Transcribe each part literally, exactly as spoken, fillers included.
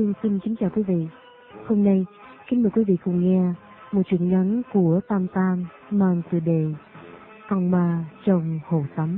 Hương xin kính chào quý vị. Hôm nay, kính mời quý vị cùng nghe một truyện ngắn của Tam Tam mang tựa đề Con ma trong hồ tắm.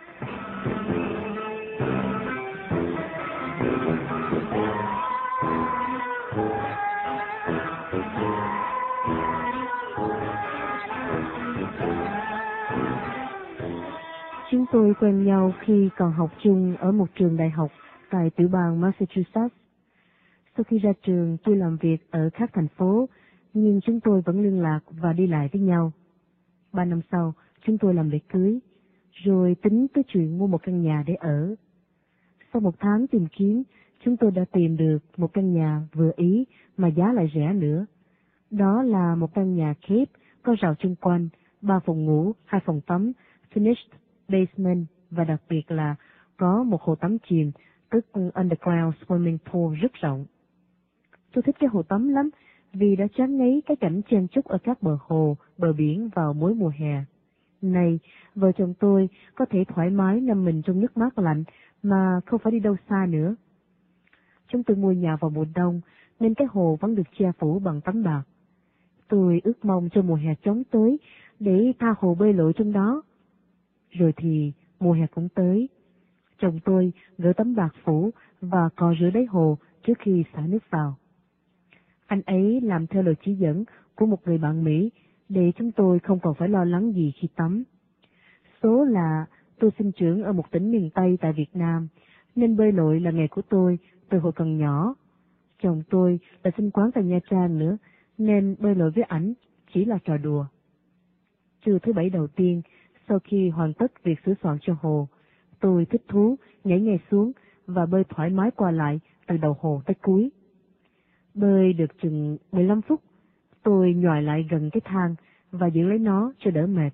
Chúng tôi quen nhau khi còn học chung ở một trường đại học tại tiểu bang Massachusetts. Sau khi ra trường, tôi làm việc ở khác thành phố, nhưng chúng tôi vẫn liên lạc và đi lại với nhau. Ba năm sau, chúng tôi làm lễ cưới, rồi tính tới chuyện mua một căn nhà để ở. Sau một tháng tìm kiếm, chúng tôi đã tìm được một căn nhà vừa ý mà giá lại rẻ nữa. Đó là một căn nhà khép, có rào chung quanh, ba phòng ngủ, hai phòng tắm, finished basement và đặc biệt là có một hồ tắm chìm, tức underground swimming pool rất rộng. Tôi thích cái hồ tắm lắm vì đã chán ngấy cái cảnh chen chúc ở các bờ hồ, bờ biển vào mỗi mùa hè. Này, vợ chồng tôi có thể thoải mái ngâm mình trong nước mát lạnh mà không phải đi đâu xa nữa. Chúng tôi mua nhà vào mùa đông nên cái hồ vẫn được che phủ bằng tấm bạt. Tôi ước mong cho mùa hè chóng tới để tha hồ bơi lội trong đó. Rồi thì mùa hè cũng tới. Chồng tôi gỡ tấm bạt phủ và cò rửa đáy hồ trước khi xả nước vào. Anh ấy làm theo lời chỉ dẫn của một người bạn Mỹ để chúng tôi không còn phải lo lắng gì khi tắm. Số là tôi sinh trưởng ở một tỉnh miền Tây tại Việt Nam, nên bơi lội là nghề của tôi từ hồi còn nhỏ. Chồng tôi là sinh quán tại Nha Trang nữa, nên bơi lội với ảnh chỉ là trò đùa. Trưa thứ bảy đầu tiên, sau khi hoàn tất việc sửa soạn cho hồ, tôi thích thú nhảy ngay xuống và bơi thoải mái qua lại từ đầu hồ tới cuối. Bơi được chừng mười lăm phút, tôi nhòi lại gần cái thang và giữ lấy nó cho đỡ mệt.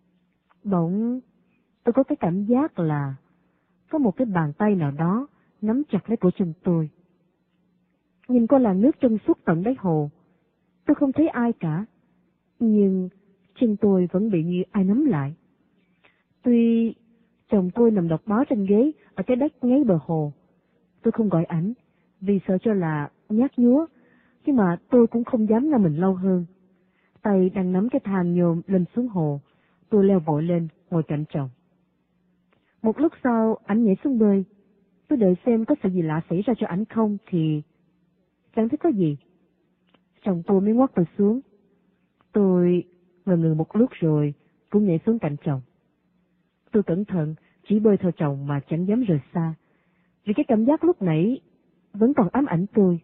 Bỗng, tôi có cái cảm giác là có một cái bàn tay nào đó nắm chặt lấy cổ chân tôi. Nhìn qua làn nước trong suốt tận đáy hồ, tôi không thấy ai cả, nhưng chân tôi vẫn bị như ai nắm lại. Tuy chồng tôi nằm đọc báo trên ghế ở cái đất ngay bờ hồ, tôi không gọi ảnh vì sợ cho là nhát nhúa, nhưng mà tôi cũng không dám ngâm mình lâu hơn. Tay đang nắm cái thang nhôm lên xuống hồ, tôi leo vội lên ngồi cạnh chồng. Một lúc sau ảnh nhảy xuống bơi, tôi đợi xem có sự gì lạ xảy ra cho ảnh không thì chẳng thấy có gì. Chồng tôi mới ngoắt tôi xuống. Tôi ngờ ngừ một lúc rồi cũng nhảy xuống cạnh chồng. Tôi cẩn thận chỉ bơi theo chồng mà chẳng dám rời xa, vì cái cảm giác lúc nãy vẫn còn ám ảnh tôi.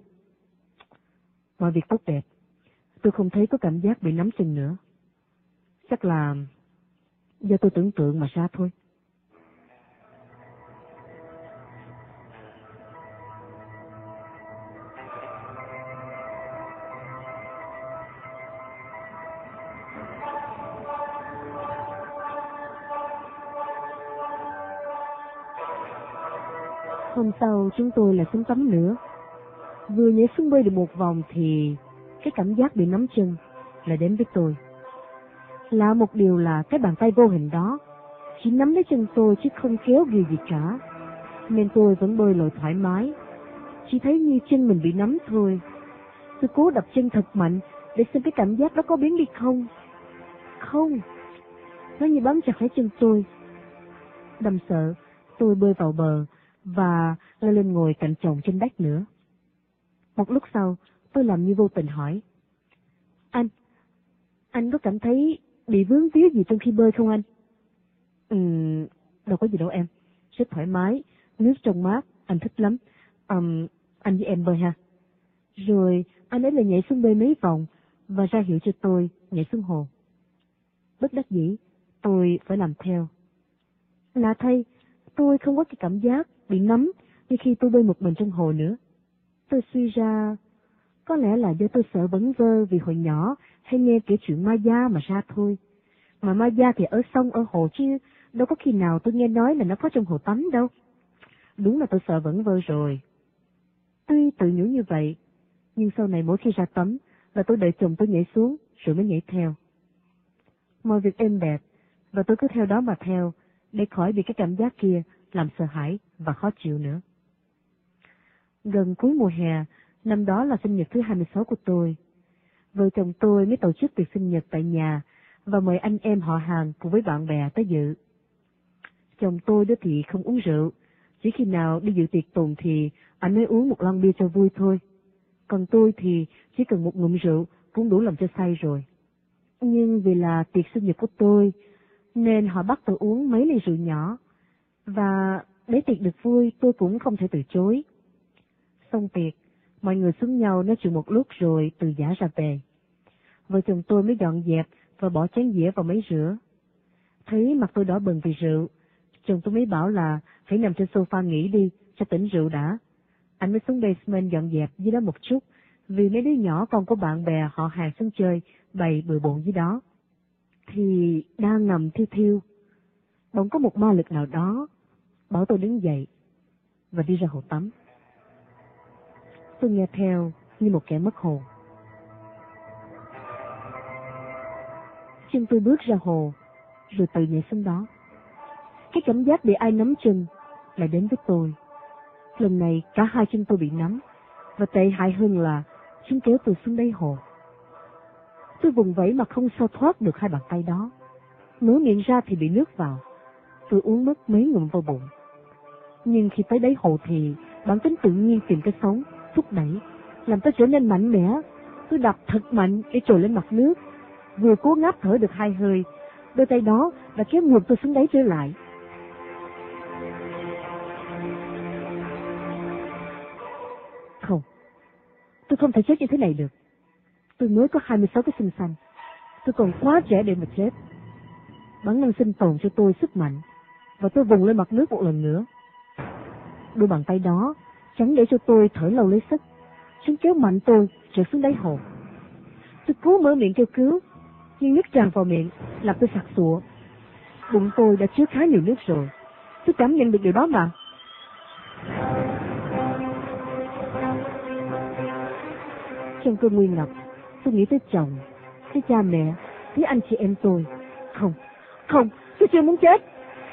Mọi việc tốt đẹp, tôi không thấy có cảm giác bị nắm chân nữa. Chắc là do tôi tưởng tượng mà ra thôi. Hôm sau chúng tôi lại xuống tắm nữa. Vừa nhảy xuống bơi được một vòng thì cái cảm giác bị nắm chân lại đến với tôi. Lạ một điều là cái bàn tay vô hình đó chỉ nắm lấy chân tôi chứ không kéo ghì gì cả, nên tôi vẫn bơi lội thoải mái, chỉ thấy như chân mình bị nắm thôi. Tôi cố đập chân thật mạnh để xem cái cảm giác đó có biến đi không. Không, nó như bám chặt lấy chân tôi. Đâm sợ, tôi bơi vào bờ và leo lên ngồi cạnh chồng trên đất nữa. Một lúc sau, tôi làm như vô tình hỏi: Anh, anh có cảm thấy bị vướng víu gì trong khi bơi không anh? Ừ, đâu có gì đâu em, rất thoải mái, nước trong mát, anh thích lắm. Um, anh với em bơi ha. Rồi anh ấy lại nhảy xuống bơi mấy vòng và ra hiệu cho tôi nhảy xuống hồ. Bất đắc dĩ, tôi phải làm theo. Lạ thay, tôi không có cái cảm giác bị nắm như khi tôi bơi một mình trong hồ nữa. Tôi suy ra, có lẽ là do tôi sợ bấn vơ vì hồi nhỏ hay nghe kể chuyện ma da mà ra thôi. Mà ma da thì ở sông ở hồ chứ đâu có khi nào tôi nghe nói là nó có trong hồ tắm đâu. Đúng là tôi sợ bấn vơ rồi. Tuy tự nhủ như vậy, nhưng sau này mỗi khi ra tắm là tôi đợi chồng tôi nhảy xuống rồi mới nhảy theo. Mọi việc êm đẹp và tôi cứ theo đó mà theo để khỏi bị cái cảm giác kia làm sợ hãi và khó chịu nữa. Gần cuối mùa hè, Năm đó là sinh nhật thứ hai mươi sáu của tôi. Vợ chồng tôi mới tổ chức tiệc sinh nhật tại nhà và mời anh em họ hàng cùng với bạn bè tới dự. Chồng tôi đó thì không uống rượu, chỉ khi nào đi dự tiệc tùng thì anh mới uống một lon bia cho vui thôi. Còn tôi thì chỉ cần một ngụm rượu cũng đủ làm cho say rồi. Nhưng vì là tiệc sinh nhật của tôi, nên họ bắt tôi uống mấy ly rượu nhỏ. Và để tiệc được vui tôi cũng không thể từ chối. Xong tiệc, mọi người xuống nhau nói chuyện một lúc rồi từ giã ra về. Vợ chồng tôi mới dọn dẹp và bỏ chén dĩa vào máy rửa. Thấy mặt tôi đỏ bừng vì rượu, chồng tôi mới bảo là hãy nằm trên sofa nghỉ đi cho tỉnh rượu đã. Anh mới xuống basement dọn dẹp dưới đó một chút, vì mấy đứa nhỏ con của bạn bè họ hàng xuống chơi bày bừa bộn dưới đó. Thì đang nằm thiêu thiêu, bỗng có một ma lực nào đó bảo tôi đứng dậy và đi ra hồ tắm. Tôi nghe theo như một kẻ mất hồn. Chân tôi bước ra hồ, rồi tự nhảy xuống đó. Cái cảm giác bị ai nắm chân lại đến với tôi. Lần này cả hai chân tôi bị nắm, và tệ hại hơn là chúng kéo tôi xuống đáy hồ. Tôi vùng vẫy mà không sao thoát được hai bàn tay đó. Mở miệng ra thì bị nước vào. Tôi uống mất mấy ngụm vào bụng. Nhưng khi tới đáy hồ thì bản tính tự nhiên tìm cái sống, thúc đẩy, làm tôi trở nên mạnh mẽ. Tôi đập thật mạnh để trồi lên mặt nước. Vừa cố ngáp thở được hai hơi, đôi tay đó đã kéo ngược tôi xuống đáy trở lại. Không, tôi không thể chết như thế này được. Tôi mới có hai mươi sáu cái xương xanh. Tôi còn quá trẻ để mà chết. Bản năng sinh tồn cho tôi sức mạnh, và tôi vùng lên mặt nước một lần nữa. Đôi bàn tay đó chẳng để cho tôi thở lâu lấy sức. Chúng kéo mạnh tôi trượt xuống đáy hồ. Tôi cố mở miệng kêu cứu, nhưng nước tràn vào miệng làm tôi sặc sụa. Bụng tôi đã chứa khá nhiều nước rồi. Tôi cảm nhận được điều đó mà. Trong cơn nguy ngập, tôi nghĩ tới chồng, tới cha mẹ, tới anh chị em tôi. Không, không, tôi chưa muốn chết.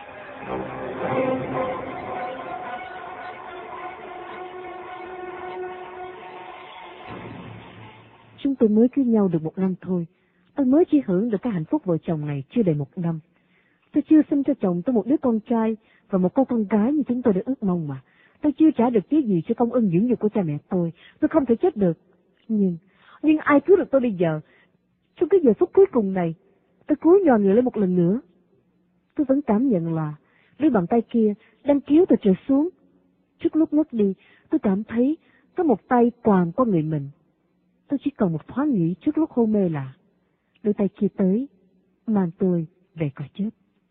Chúng tôi mới cưới nhau được một năm thôi. Tôi mới chỉ hưởng được cái hạnh phúc vợ chồng này chưa đầy một năm. Tôi chưa sinh cho chồng tôi một đứa con trai và một cô con gái như chúng tôi đã ước mong mà. Tôi chưa trả được cái gì cho công ơn dưỡng dục của cha mẹ tôi. Tôi không thể chết được. Nhưng, nhưng ai cứu được tôi bây giờ? Trong cái giờ phút cuối cùng này, tôi cúi nhò người lên một lần nữa. Tôi vẫn cảm nhận là đôi bàn tay kia đang kéo tôi trở xuống. Trước lúc ngất đi, tôi cảm thấy có một tay quàng qua người mình. Tôi chỉ còn một thoáng nghĩ trước lúc hôn mê là đôi tay kia tới, mang tôi về cõi chết.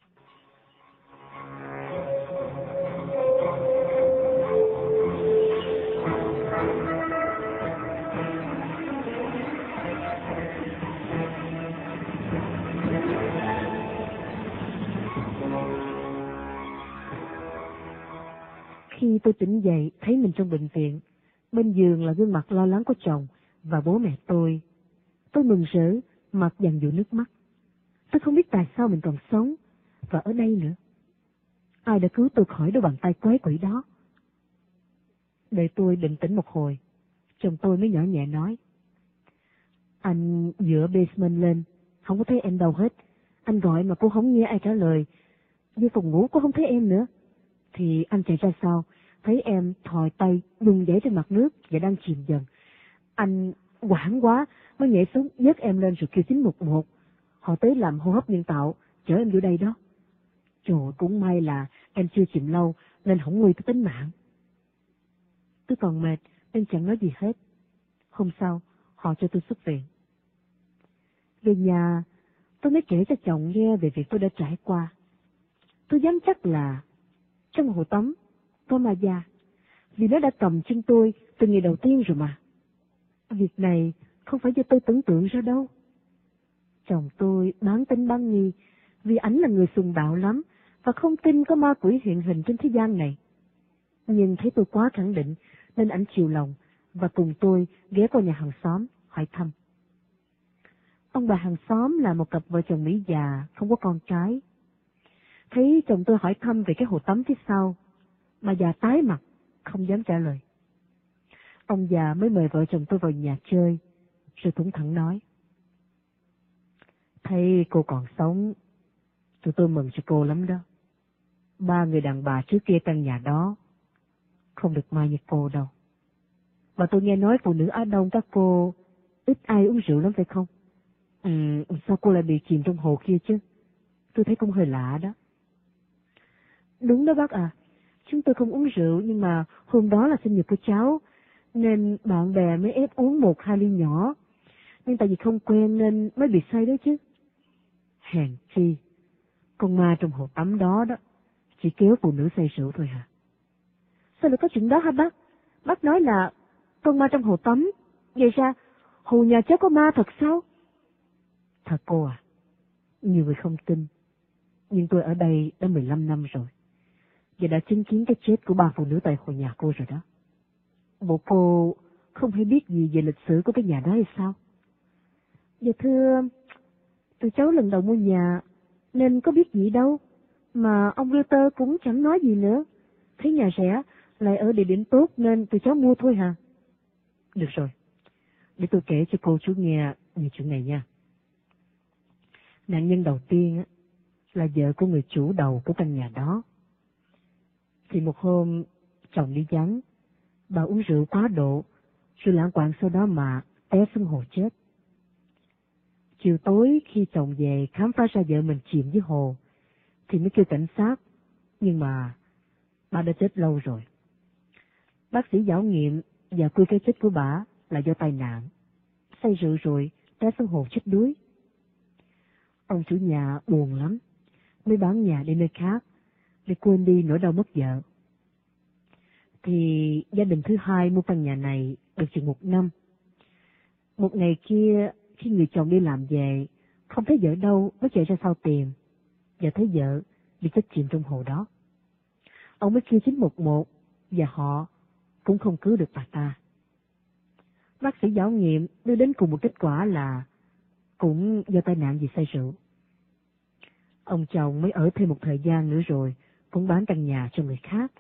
Khi tôi tỉnh dậy, thấy mình trong bệnh viện. Bên giường là gương mặt lo lắng của chồng và bố mẹ tôi. Tôi mừng rỡ, mặt dàn dụa nước mắt. Tôi không biết tại sao mình còn sống, và ở đây nữa. Ai đã cứu tôi khỏi đôi bàn tay quái quỷ đó? Để tôi định tĩnh một hồi, chồng tôi mới nhỏ nhẹ nói. Anh dựa basement lên, không có thấy em đâu hết. Anh gọi mà cô không nghe ai trả lời. Vô phòng ngủ cô không thấy em nữa. Thì anh chạy ra sau, thấy em thò tay đùng dãy trên mặt nước và đang chìm dần. Anh hoảng quá mới nhảy xuống nhấc em lên rồi kêu chín một một. Họ tới làm hô hấp nhân tạo, chở em vô đây đó. Trời, cũng may là em chưa chìm lâu nên không nguy tới tính mạng. Tôi còn mệt nên chẳng nói gì hết. Hôm sau, họ cho tôi xuất viện. Về nhà, tôi mới kể cho chồng nghe về việc tôi đã trải qua. Tôi dám chắc là trong hồ tắm có ma da, vì nó đã cầm chân tôi từ ngày đầu tiên rồi mà. Việc này không phải do tôi tưởng tượng ra đâu. Chồng tôi bán tính bán nghi, vì ảnh là người sùng bạo lắm và không tin có ma quỷ hiện hình trên thế gian này. Nhưng thấy tôi quá khẳng định nên ảnh chiều lòng và cùng tôi ghé vào nhà hàng xóm hỏi thăm. Ông bà hàng xóm là một cặp vợ chồng Mỹ già không có con cái. Thấy chồng tôi hỏi thăm về cái hồ tắm phía sau, bà già tái mặt không dám trả lời. Ông già mới mời vợ chồng tôi vào nhà chơi, rồi thủng thẳng nói. Thấy cô còn sống, tụi tôi mừng cho cô lắm đó. Ba người đàn bà trước kia căn nhà đó, không được may như cô đâu. Mà tôi nghe nói phụ nữ Á Đông các cô ít ai uống rượu lắm phải không? Ừ, sao cô lại bị chìm trong hồ kia chứ? Tôi thấy cũng hơi lạ đó. Đúng đó bác à, chúng tôi không uống rượu nhưng mà hôm đó là sinh nhật của cháu, nên bạn bè mới ép uống một hai ly nhỏ. Nhưng tại vì không quen nên mới bị say đó chứ. Hèn chi, con ma trong hồ tắm đó đó, chỉ kéo phụ nữ say rượu thôi hả? Sao lại có chuyện đó hả bác? Bác nói là con ma trong hồ tắm, vậy ra hồ nhà cháu có ma thật sao? Thật cô à, nhiều người không tin, nhưng tôi ở đây đã mười lăm năm rồi, và đã chứng kiến cái chết của ba phụ nữ tại hồ nhà cô rồi đó. Bộ cô không hay biết gì về lịch sử của cái nhà đó hay sao? Dạ thưa, tụi cháu lần đầu mua nhà nên có biết gì đâu, mà ông realtor cũng chẳng nói gì nữa. Thấy nhà rẻ lại ở địa điểm tốt nên tụi cháu mua thôi hả? Được rồi, để tôi kể cho cô chú nghe về chuyện này nha. Nạn nhân đầu tiên là vợ của người chủ đầu của căn nhà đó. Thì một hôm chồng đi vắng, bà uống rượu quá độ, rồi lãng quạng sau đó mà té xuống hồ chết. Chiều tối khi chồng về khám phá ra vợ mình chìm dưới hồ, thì mới kêu cảnh sát, nhưng mà bà đã chết lâu rồi. Bác sĩ giảo nghiệm và quy cái chết của bà là do tai nạn, say rượu rồi té xuống hồ chết đuối. Ông chủ nhà buồn lắm, mới bán nhà đi nơi khác để quên đi nỗi đau mất vợ. Thì gia đình thứ hai mua căn nhà này được chừng một năm. Một ngày kia, khi người chồng đi làm về, không thấy vợ đâu, mới chạy ra sau tìm, và thấy vợ bị chết chìm trong hồ đó. Ông mới kêu chín một một, và họ cũng không cứu được bà ta. Bác sĩ giảo nghiệm đưa đến cùng một kết quả là cũng do tai nạn vì say rượu. Ông chồng mới ở thêm một thời gian nữa rồi cũng bán căn nhà cho người khác.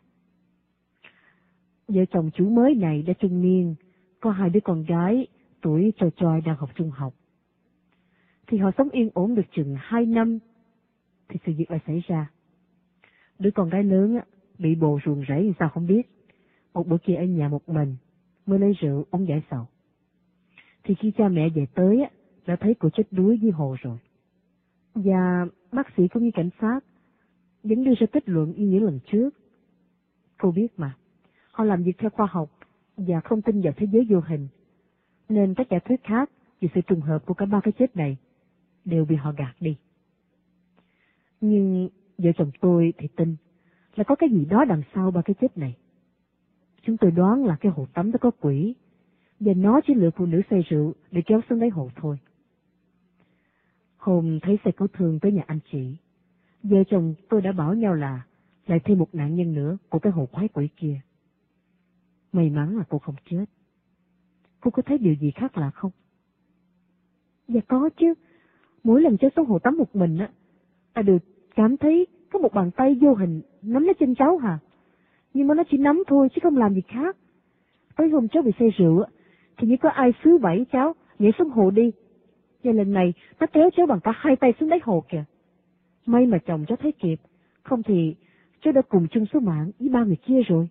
Vợ chồng chủ mới này đã trung niên, có hai đứa con gái tuổi trò tròi đang học trung học. Thì họ sống yên ổn được chừng hai năm, thì sự việc lại xảy ra. Đứa con gái lớn bị bồ ruồng rẫy sao không biết. Một bữa kia ở nhà một mình, mới lấy rượu uống giải sầu. Thì khi cha mẹ về tới, đã thấy cô chết đuối dưới hồ rồi. Và bác sĩ cũng như cảnh sát vẫn đưa ra kết luận như những lần trước. Cô biết mà, họ làm việc theo khoa học và không tin vào thế giới vô hình, nên các giả thuyết khác về sự trùng hợp của cả ba cái chết này đều bị họ gạt đi. Nhưng vợ chồng tôi thì tin là có cái gì đó đằng sau ba cái chết này. Chúng tôi đoán là cái hồ tắm đó có quỷ, và nó chỉ lựa phụ nữ say rượu để kéo xuống đáy hồ thôi. Hôm thấy xe cứu thương tới nhà anh chị, vợ chồng tôi đã bảo nhau là lại thêm một nạn nhân nữa của cái hồ quái quỷ kia. May mắn là cô không chết. Cô có thấy điều gì khác lạ không? Dạ có chứ. Mỗi lần cháu xuống hồ tắm một mình á, ta được cảm thấy có một bàn tay vô hình nắm lấy chân cháu hả? Nhưng mà nó chỉ nắm thôi chứ không làm gì khác. Tới hôm cháu bị say rượu á, thì như có ai xứ vẫy cháu nhảy xuống hồ đi. Và lần này nó kéo cháu bằng cả hai tay xuống đáy hồ kìa. May mà chồng cháu thấy kịp, không thì cháu đã cùng chung số mạng với ba người kia rồi.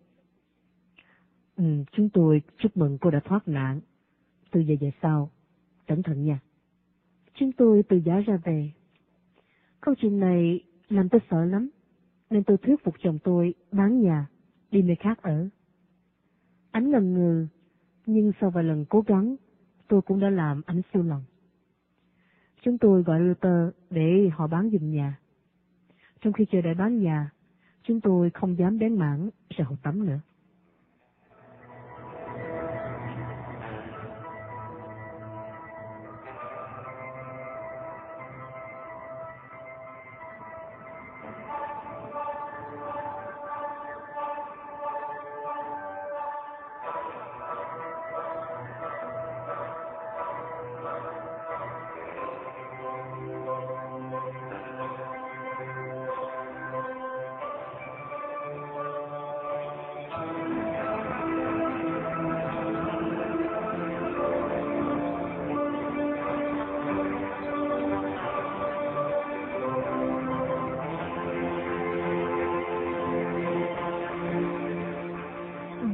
Ừ, chúng tôi chúc mừng cô đã thoát nạn. Từ giờ về sau, cẩn thận nha. Chúng tôi từ giả ra về. Câu chuyện này làm tôi sợ lắm, nên tôi thuyết phục chồng tôi bán nhà, đi nơi khác ở. Anh ngần ngừ, nhưng sau vài lần cố gắng, tôi cũng đã làm anh siêu lòng. Chúng tôi gọi realtor để họ bán giùm nhà. Trong khi chờ đợi bán nhà, chúng tôi không dám bén mảng ra hồ tắm nữa.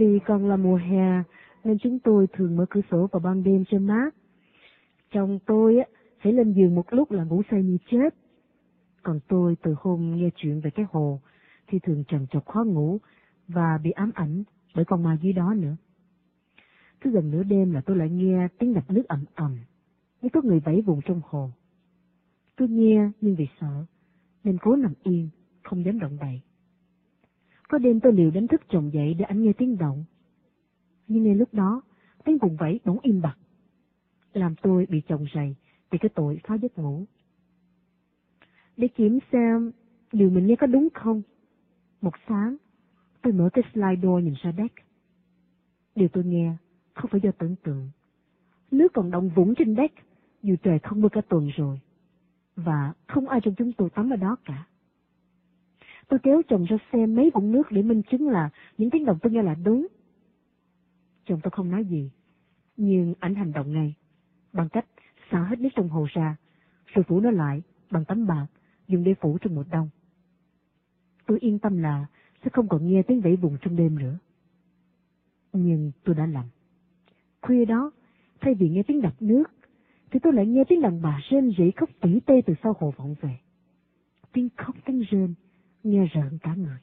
Vì còn là mùa hè nên chúng tôi thường mở cửa sổ vào ban đêm cho mát. Chồng tôi á phải lên giường một lúc là ngủ say như chết. Còn tôi từ hôm nghe chuyện về cái hồ thì thường trằn trọc khó ngủ và bị ám ảnh bởi con ma dưới đó nữa. Cứ gần nửa đêm là tôi lại nghe tiếng đập nước ầm ầm, như có người vẫy vùng trong hồ. Tôi nghe nhưng vì sợ nên cố nằm yên, không dám động đậy. Có đêm tôi liều đánh thức chồng dậy để anh nghe tiếng động. Nhưng ngay lúc đó, tiếng vùng vẫy bỗng im bặt, làm tôi bị chồng rầy vì cái tội phá giấc ngủ. Để kiểm xem điều mình nghe có đúng không, một sáng tôi mở cái slide door nhìn ra deck. Điều tôi nghe không phải do tưởng tượng. Nước còn động vũng trên deck dù trời không mưa cả tuần rồi, và không ai trong chúng tôi tắm ở đó cả. Tôi kéo chồng ra xem mấy vũng nước để minh chứng là những tiếng động tôi nghe là đúng. Chồng tôi không nói gì, nhưng anh hành động ngay, bằng cách xả hết nước trong hồ ra, rồi phủ nó lại bằng tấm bạc dùng để phủ trong mùa đông. Tôi yên tâm là sẽ không còn nghe tiếng vẫy vùng trong đêm nữa. Nhưng tôi đã lầm. Khuya đó, thay vì nghe tiếng đập nước, thì tôi lại nghe tiếng đàn bà rên rỉ khóc tỉ tê từ sau hồ vọng về. Tiếng khóc tiếng rên nghe rợn cả người.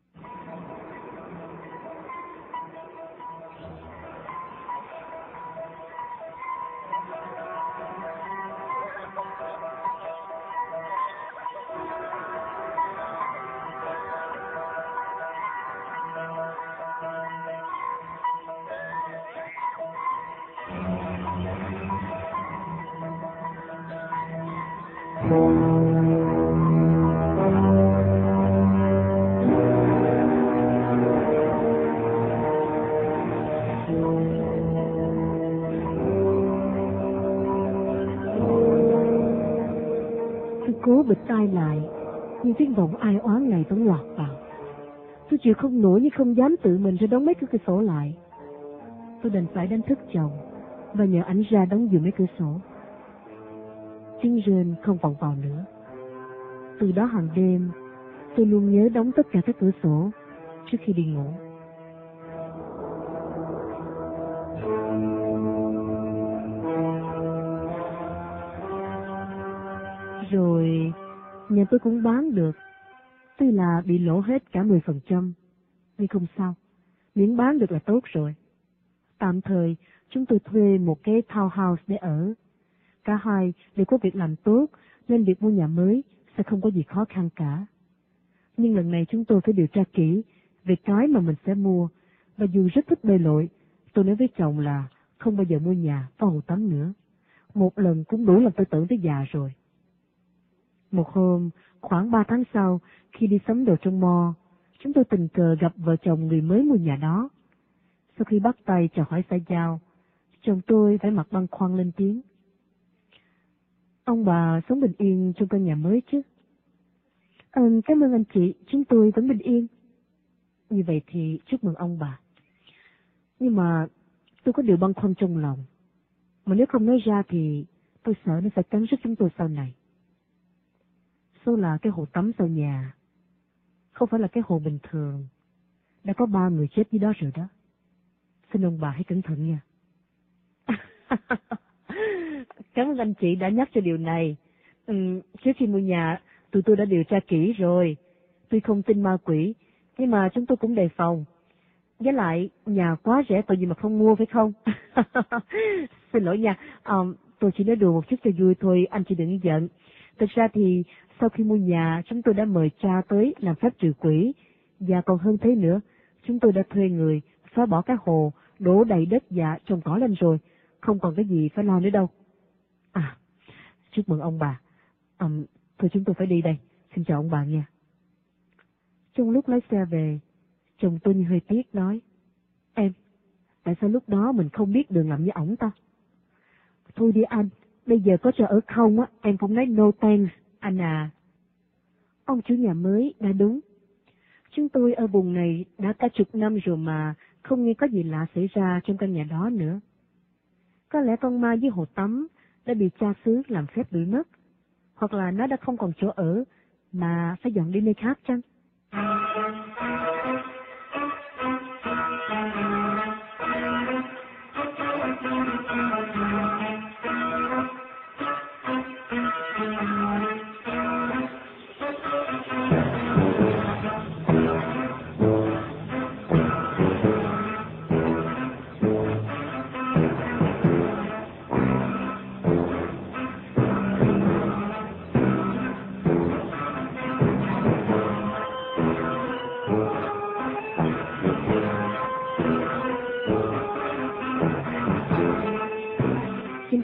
Cố bịt tai lại, nhưng tiếng vọng ai oán này vẫn lọt vào. Tôi chịu không nổi nhưng không dám tự mình ra đóng mấy cửa sổ lại. Tôi đành phải đánh thức chồng và nhờ ảnh ra đóng giùm mấy cửa sổ. Tiếng rên không vọng vào nữa. Từ đó hàng đêm, tôi luôn nhớ đóng tất cả các cửa sổ trước khi đi ngủ. Rồi nhà tôi cũng bán được. Tuy là bị lỗ hết cả mười phần trăm, nhưng không sao, miễn bán được là tốt rồi. Tạm thời chúng tôi thuê một cái townhouse để ở. Cả hai đều có việc làm tốt nên việc mua nhà mới sẽ không có gì khó khăn cả. Nhưng lần này chúng tôi phải điều tra kỹ về cái mà mình sẽ mua, và dù rất thích bơi lội, tôi nói với chồng là không bao giờ mua nhà có hồ tắm nữa. Một lần cũng đủ làm tôi tưởng tới già rồi. Một hôm, khoảng ba tháng sau, khi đi sắm đồ trong mall, chúng tôi tình cờ gặp vợ chồng người mới mua nhà đó. Sau khi bắt tay chào hỏi xã giao, chồng tôi phải mặt băn khoăn lên tiếng. Ông bà sống bình yên trong căn nhà mới chứ? À, cảm ơn anh chị, chúng tôi vẫn bình yên. Như vậy thì chúc mừng ông bà. Nhưng mà tôi có điều băn khoăn trong lòng, mà nếu không nói ra thì tôi sợ nó sẽ cắn rứt chúng tôi sau này. Số là cái hồ tắm sau nhà không phải là cái hồ bình thường. Đã có ba người chết dưới đó rồi đó. Xin ông bà hãy cẩn thận nha. Cảm ơn anh chị đã nhắc cho điều này. Ừ, trước khi mua nhà, tụi tôi đã điều tra kỹ rồi. Tuy không tin ma quỷ, nhưng mà chúng tôi cũng đề phòng. Với lại, nhà quá rẻ tội gì mà không mua phải không? Xin lỗi nha, um, tôi chỉ nói đùa một chút cho vui thôi, anh chị đừng giận. Thực ra thì sau khi mua nhà, chúng tôi đã mời cha tới làm phép trừ quỷ. Và còn hơn thế nữa, chúng tôi đã thuê người phá bỏ cái hồ, đổ đầy đất và trồng cỏ lên rồi. Không còn cái gì phải lo nữa đâu. À, chúc mừng ông bà. Um, thôi chúng tôi phải đi đây. Xin chào ông bà nha. Trong lúc lái xe về, chồng tôi như hơi tiếc nói. Em, tại sao lúc đó mình không biết đường làm như ổng ta? Thôi đi anh, bây giờ có cho ở không á, em cũng nói no thanks, anh à. Ông chủ nhà mới đã đúng. Chúng tôi ở vùng này đã cả chục năm rồi mà không nghe có gì lạ xảy ra trong căn nhà đó nữa. Có lẽ con ma dưới hồ tắm đã bị cha xứ làm phép đuổi mất, hoặc là nó đã không còn chỗ ở mà phải dọn đi nơi khác chăng?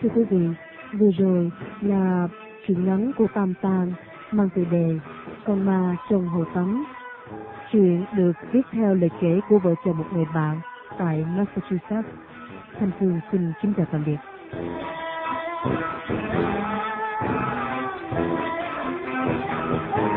Thưa quý vị, vừa rồi là truyện ngắn của Tam Tàng mang tựa đề Con ma trong hồ tắm. Chuyện được viết theo lời kể của vợ chồng một người bạn tại Massachusetts. Thanh Phương xin kính chào tạm biệt. Thank you.